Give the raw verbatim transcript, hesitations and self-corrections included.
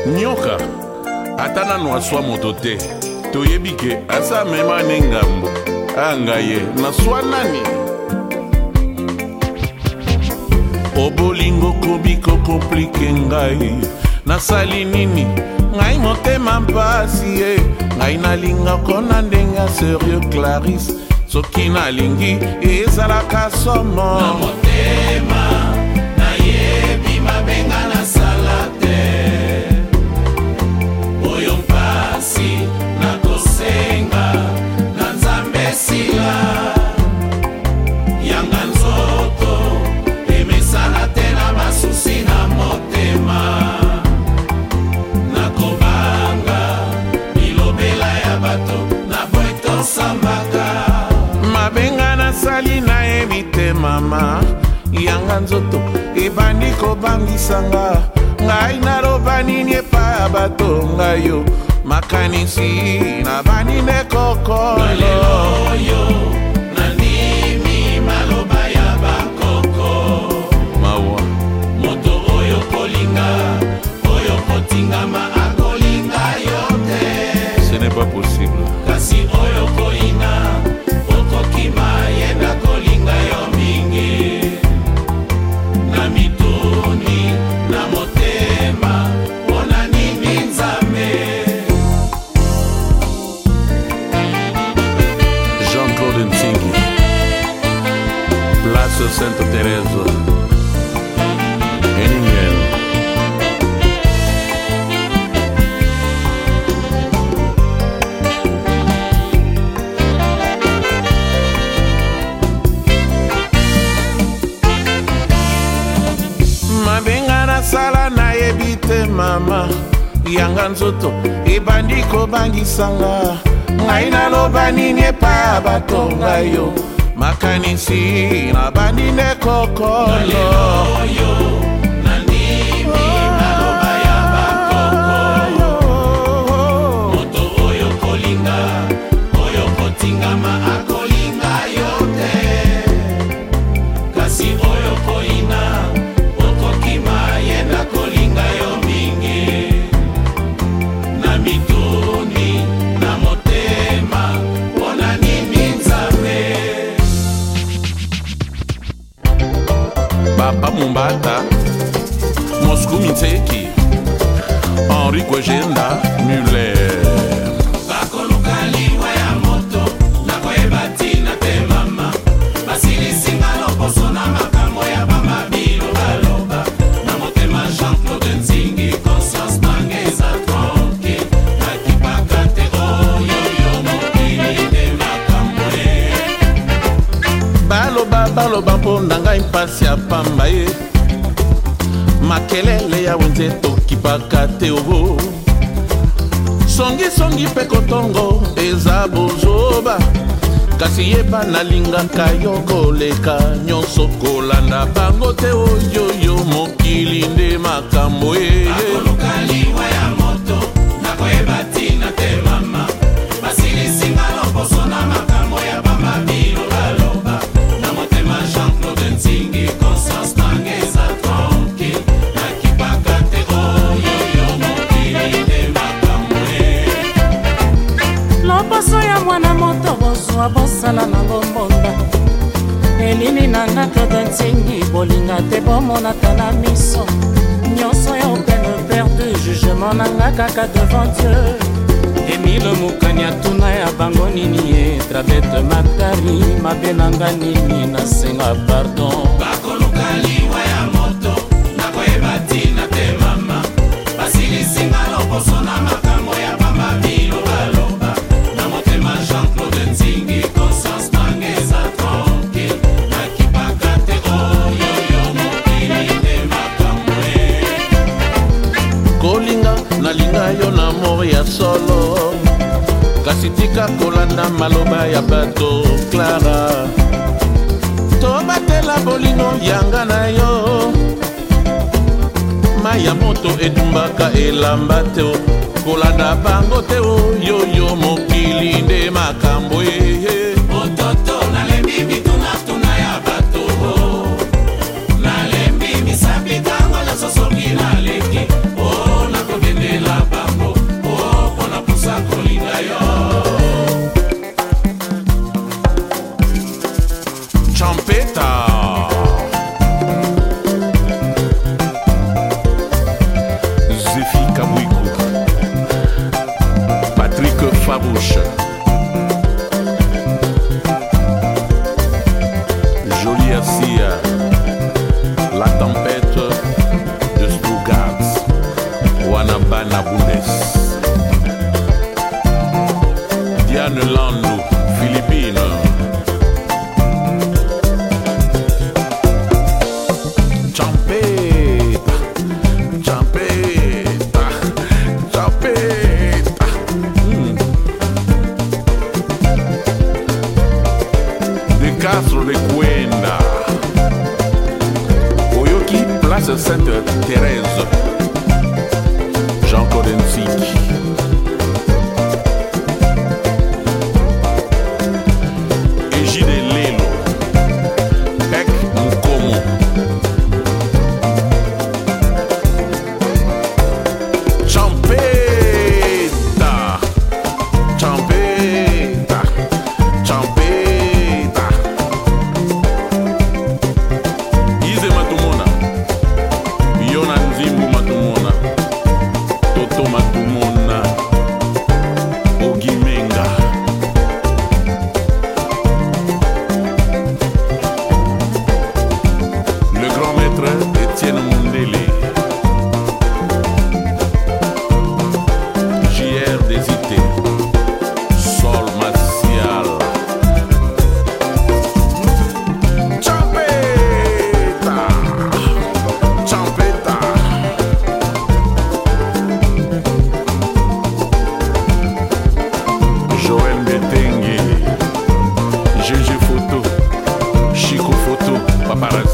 nyoka atana no aswa motote toyebike asa mema nengambo angaye na swa nani obolingo kobiko komplike ngai nasali nini ngai motema mpasi e ngai nalinga kona ndenga sérieux Clarisse soki nalingi ezalaka somo na motema nayebi mabenga nasala te oyo mpasi nakosenga na nzambe sila yanga nzoto emesana te na masusi na motema nakobanga bilobela ya bato na boetosambaka mabenga nasali nayebi te mama yanga nzoto ebandi kobangisanga ngai naloba nini epai ya bato ngai yo makanisi nabandi nde kokolo nandimi maloba ya bakoko mawa moto oyo kolinga oyo kotingama akolinga yo te ce n'est pas possible kasi oyo koina okokima yenda kolinga yo mingi na mituni na motema mpona nini nzambe Jean-Claude Ntingi Place Sainte Thérèse Enimiel mabenga nasala nayebi te mama yanga nzoto ebandi kobangisanga ngai naloba nini epai ya bato ngai yo makanisi nabandi nde kokolo nandimi maloba ya bakoko moto oyo kolinga oyo kotingama akolinga yo te kasi oyo koina okokima yenda kolinga yo mingi na mituni na motema mpona nini nzambe Papa Mumbata Moscou Mitseki Henri Kwejenda Muller bakoluka liwa ya moto nakoyeba tina te mama basilisinga loposo na makambo ya bamabilo baloba na motema Jean-Claude Ntingi conscience nange eza tronke nakipaka te oyoyo mokili nde makambo e baloba baloba mpo na ngai mpasi ya pamba ye makelele ya wenze tokipaka te obo songisongi mpe kotongo eza bozoba kasi yeba nalingaka yo koleka nyonso kolanda bango te oyoyo mokili nde makambo ye bakoluka liwa ya moto nakoyeba tina te mama basilisinga loposo na makambo ya bamabilo baloba na motema Jean-Claude Ntingi conscience nange eza tronke nakipaka te oyoyo mokili nde makambo e loposo ya mwana moto bozwa bosala na bombonda elini na nga Claude Ntingi bolinga te bomonaka na miso nyonso ya opene perdu jugement na nga kaka devant Dieu Emile Mukanya tuna ya bango nini ye Travete Matari mabe na nga nini nasenga pardon bakoluka liwa ya moto nakoyeba tina te mama basilisinga loposo na makambo ya bamabilo baloba na motema Jean-Claude Ntingi conscience nange eza tronke nakipaka te oyoyo mokili nde makambo e kolinga nalinga yo na mor ya solo kasi tika kolanda maloba ya bato Clara tobatela bolingo yanga na yo mai ya moto edumbaka elamba te kolanda bango te oyoyo mokili nde makambo ye ototo nalembi bituna tuna ya bato nalembi misapi tango na sosoki naleki o nakobendela La tempête de Stuttgart, Wanabana Bundes, Diane Landou, Philippines. Champeta, champeta, champeta. Mm. De Castro de Cuenda, Oyoki, place Sainte-Thérèse, Jean Kodensik. Paparazzi.